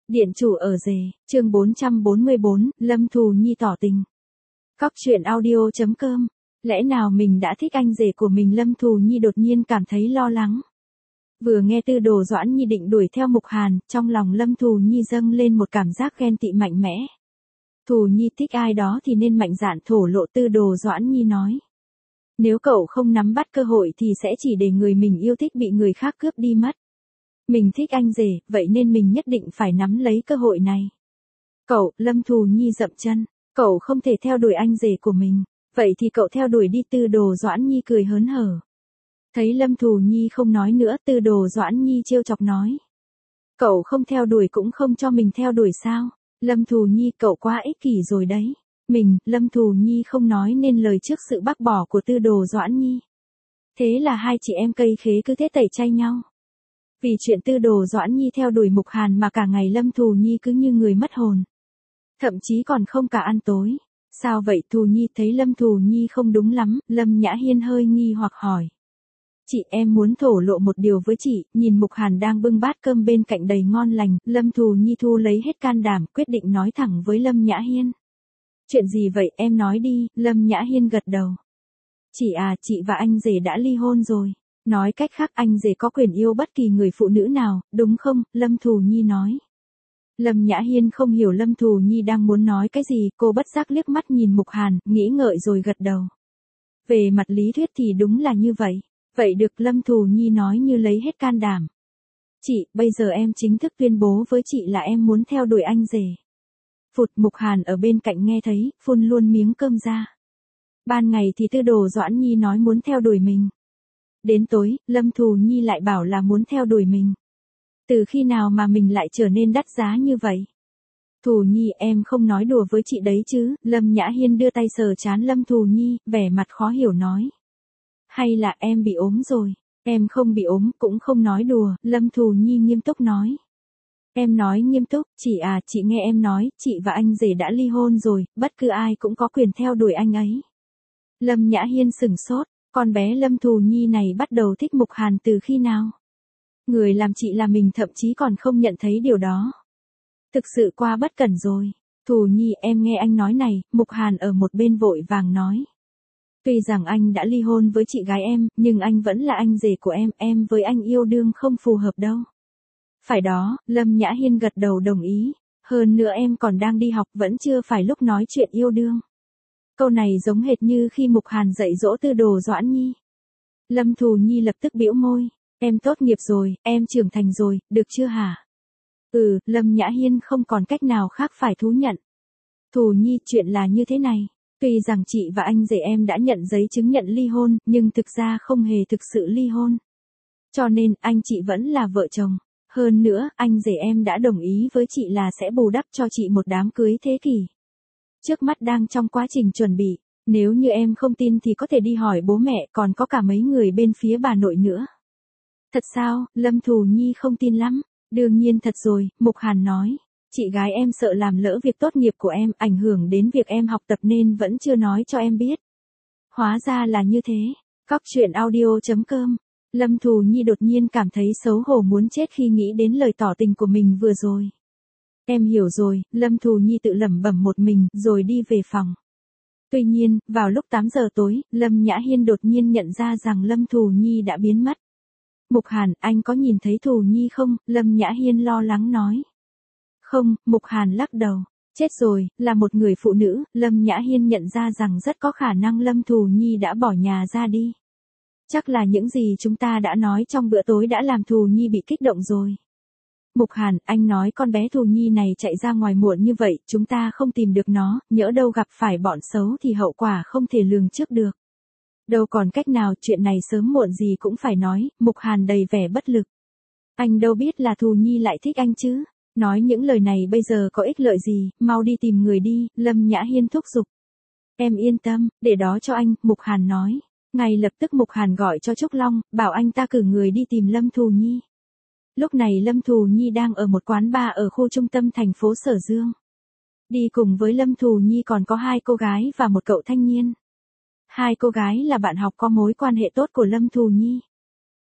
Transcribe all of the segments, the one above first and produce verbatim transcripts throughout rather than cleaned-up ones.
Điện chủ ở rể, chương bốn trăm bốn mươi bốn, Lâm Thù Nhi tỏ tình. Cóc truyện audio chấm com. Lẽ nào mình đã thích anh rể của mình? Lâm Thù Nhi đột nhiên cảm thấy lo lắng. Vừa nghe Tư Đồ Doãn Nhi định đuổi theo Mục Hàn, trong lòng Lâm Thù Nhi dâng lên một cảm giác ghen tị mạnh mẽ. Thù Nhi thích ai đó thì nên mạnh dạn thổ lộ, Tư Đồ Doãn Nhi nói. Nếu cậu không nắm bắt cơ hội thì sẽ chỉ để người mình yêu thích bị người khác cướp đi mất. Mình thích anh rể, vậy nên mình nhất định phải nắm lấy cơ hội này. Cậu, Lâm Thù Nhi dậm chân, cậu không thể theo đuổi anh rể của mình, vậy thì cậu theo đuổi đi. Tư Đồ Doãn Nhi cười hớn hở. Thấy Lâm Thù Nhi không nói nữa, Tư Đồ Doãn Nhi trêu chọc nói. Cậu không theo đuổi cũng không cho mình theo đuổi sao? Lâm Thù Nhi, cậu quá ích kỷ rồi đấy. Mình, Lâm Thù Nhi không nói nên lời trước sự bác bỏ của Tư Đồ Doãn Nhi. Thế là hai chị em cây khế cứ thế tẩy chay nhau. Vì chuyện Tư Đồ Doãn Nhi theo đuổi Mục Hàn mà cả ngày Lâm Thù Nhi cứ như người mất hồn. Thậm chí còn không cả ăn tối. Sao vậy? Thù Nhi thấy Lâm Thù Nhi không đúng lắm, Lâm Nhã Hiên hơi nghi hoặc hỏi. Chị, em muốn thổ lộ một điều với chị. Nhìn Mục Hàn đang bưng bát cơm bên cạnh đầy ngon lành, Lâm Thù Nhi thu lấy hết can đảm, quyết định nói thẳng với Lâm Nhã Hiên. Chuyện gì vậy? Em nói đi. Lâm Nhã Hiên gật đầu. Chị à, chị và anh rể đã ly hôn rồi. Nói cách khác, anh rể có quyền yêu bất kỳ người phụ nữ nào, đúng không? Lâm Thù Nhi nói. Lâm Nhã Hiên không hiểu Lâm Thù Nhi đang muốn nói cái gì, cô bất giác liếc mắt nhìn Mục Hàn, nghĩ ngợi rồi gật đầu. Về mặt lý thuyết thì đúng là như vậy. Vậy được, Lâm Thù Nhi nói như lấy hết can đảm. Chị, bây giờ em chính thức tuyên bố với chị là em muốn theo đuổi anh rể. Phụt, Mục Hàn ở bên cạnh nghe thấy, phun luôn miếng cơm ra. Ban ngày thì Tư Đồ Doãn Nhi nói muốn theo đuổi mình. Đến tối, Lâm Thù Nhi lại bảo là muốn theo đuổi mình. Từ khi nào mà mình lại trở nên đắt giá như vậy? Thù Nhi, em không nói đùa với chị đấy chứ? Lâm Nhã Hiên đưa tay sờ trán Lâm Thù Nhi, vẻ mặt khó hiểu nói. Hay là em bị ốm rồi? Em không bị ốm, cũng không nói đùa, Lâm Thù Nhi nghiêm túc nói. Em nói nghiêm túc, chị à, chị nghe em nói, chị và anh rể đã ly hôn rồi, bất cứ ai cũng có quyền theo đuổi anh ấy. Lâm Nhã Hiên sửng sốt. Con bé Lâm Thù Nhi này bắt đầu thích Mục Hàn từ khi nào? Người làm chị là mình thậm chí còn không nhận thấy điều đó. Thực sự quá bất cẩn rồi. Thù Nhi, em nghe anh nói này. Mục Hàn ở một bên vội vàng nói. Tuy rằng anh đã ly hôn với chị gái em, nhưng anh vẫn là anh rể của em, em với anh yêu đương không phù hợp đâu. Phải đó, Lâm Nhã Hiên gật đầu đồng ý. Hơn nữa em còn đang đi học, vẫn chưa phải lúc nói chuyện yêu đương. Câu này giống hệt như khi Mục Hàn dạy dỗ Tư Đồ Doãn Nhi. Lâm Thù Nhi lập tức bĩu môi. Em tốt nghiệp rồi, em trưởng thành rồi, được chưa hả? Ừ, Lâm Nhã Hiên không còn cách nào khác phải thú nhận. Thù Nhi, chuyện là như thế này. Tuy rằng chị và anh rể em đã nhận giấy chứng nhận ly hôn, nhưng thực ra không hề thực sự ly hôn. Cho nên, anh chị vẫn là vợ chồng. Hơn nữa, anh rể em đã đồng ý với chị là sẽ bù đắp cho chị một đám cưới thế kỷ. Trước mắt đang trong quá trình chuẩn bị, nếu như em không tin thì có thể đi hỏi bố mẹ, còn có cả mấy người bên phía bà nội nữa. Thật sao? Lâm Thù Nhi không tin lắm. Đương nhiên thật rồi, Mục Hàn nói. Chị gái em sợ làm lỡ việc tốt nghiệp của em, ảnh hưởng đến việc em học tập nên vẫn chưa nói cho em biết. Hóa ra là như thế. Cóc truyện audio chấm com. Lâm Thù Nhi đột nhiên cảm thấy xấu hổ muốn chết khi nghĩ đến lời tỏ tình của mình vừa rồi. Em hiểu rồi, Lâm Thù Nhi tự lẩm bẩm một mình, rồi đi về phòng. Tuy nhiên, vào lúc tám giờ tối, Lâm Nhã Hiên đột nhiên nhận ra rằng Lâm Thù Nhi đã biến mất. Mục Hàn, anh có nhìn thấy Thù Nhi không? Lâm Nhã Hiên lo lắng nói. Không, Mục Hàn lắc đầu. Chết rồi, là một người phụ nữ. Lâm Nhã Hiên nhận ra rằng rất có khả năng Lâm Thù Nhi đã bỏ nhà ra đi. Chắc là những gì chúng ta đã nói trong bữa tối đã làm Thù Nhi bị kích động rồi. Mục Hàn, anh nói con bé Thù Nhi này chạy ra ngoài muộn như vậy, chúng ta không tìm được nó, nhỡ đâu gặp phải bọn xấu thì hậu quả không thể lường trước được. Đâu còn cách nào, chuyện này sớm muộn gì cũng phải nói. Mục Hàn đầy vẻ bất lực. Anh đâu biết là Thù Nhi lại thích anh chứ. Nói những lời này bây giờ có ích lợi gì, mau đi tìm người đi, Lâm Nhã Hiên thúc giục. Em yên tâm, để đó cho anh, Mục Hàn nói. Ngay lập tức Mục Hàn gọi cho Trúc Long, bảo anh ta cử người đi tìm Lâm Thù Nhi. Lúc này Lâm Thù Nhi đang ở một quán bar ở khu trung tâm thành phố Sở Dương. Đi cùng với Lâm Thù Nhi còn có hai cô gái và một cậu thanh niên. Hai cô gái là bạn học có mối quan hệ tốt của Lâm Thù Nhi.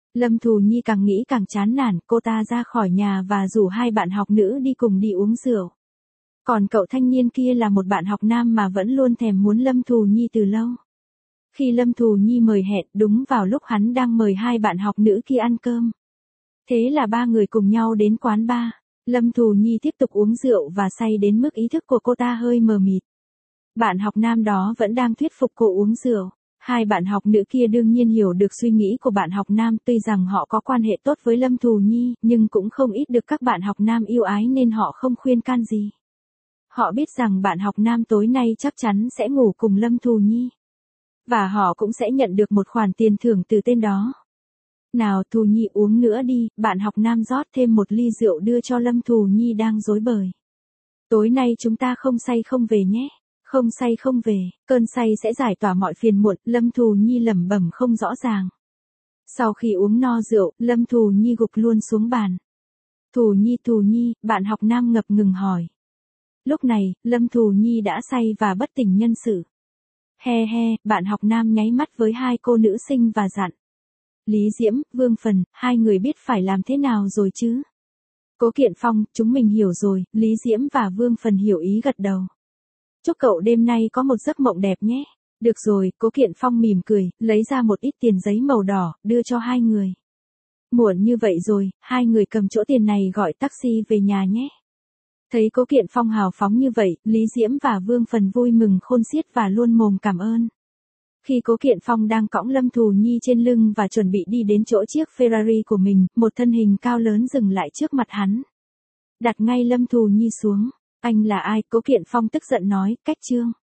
Lâm Thù Nhi càng nghĩ càng chán nản, cô ta ra khỏi nhà và rủ hai bạn học nữ đi cùng đi uống rượu. Còn cậu thanh niên kia là một bạn học nam mà vẫn luôn thèm muốn Lâm Thù Nhi từ lâu. Khi Lâm Thù Nhi mời hẹn, đúng vào lúc hắn đang mời hai bạn học nữ kia ăn cơm. Thế là ba người cùng nhau đến quán bar. Lâm Thù Nhi tiếp tục uống rượu và say đến mức ý thức của cô ta hơi mờ mịt. Bạn học nam đó vẫn đang thuyết phục cô uống rượu. Hai bạn học nữ kia đương nhiên hiểu được suy nghĩ của bạn học nam, tuy rằng họ có quan hệ tốt với Lâm Thù Nhi, nhưng cũng không ít được các bạn học nam yêu ái nên họ không khuyên can gì. Họ biết rằng bạn học nam tối nay chắc chắn sẽ ngủ cùng Lâm Thù Nhi. Và họ cũng sẽ nhận được một khoản tiền thưởng từ tên đó. Nào Thù Nhi uống nữa đi, bạn học nam rót thêm một ly rượu đưa cho Lâm Thù Nhi đang rối bời. Tối nay chúng ta không say không về nhé. Không say không về, cơn say sẽ giải tỏa mọi phiền muộn, Lâm Thù Nhi lẩm bẩm không rõ ràng. Sau khi uống no rượu, Lâm Thù Nhi gục luôn xuống bàn. Thù Nhi Thù Nhi, bạn học nam ngập ngừng hỏi. Lúc này, Lâm Thù Nhi đã say và bất tỉnh nhân sự. He he, bạn học nam nháy mắt với hai cô nữ sinh và dặn. Lý Diễm, Vương Phần, hai người biết phải làm thế nào rồi chứ? Cố Kiện Phong, chúng mình hiểu rồi, Lý Diễm và Vương Phần hiểu ý gật đầu. Chúc cậu đêm nay có một giấc mộng đẹp nhé. Được rồi, Cố Kiện Phong mỉm cười, lấy ra một ít tiền giấy màu đỏ, đưa cho hai người. Muộn như vậy rồi, hai người cầm chỗ tiền này gọi taxi về nhà nhé. Thấy Cố Kiện Phong hào phóng như vậy, Lý Diễm và Vương Phần vui mừng khôn xiết và luôn mồm cảm ơn. Khi Cố Kiện Phong đang cõng Lâm Thù Nhi trên lưng và chuẩn bị đi đến chỗ chiếc Ferrari của mình, một thân hình cao lớn dừng lại trước mặt hắn. Đặt ngay Lâm Thù Nhi xuống. Anh là ai? Cố Kiện Phong tức giận nói, cách Trương.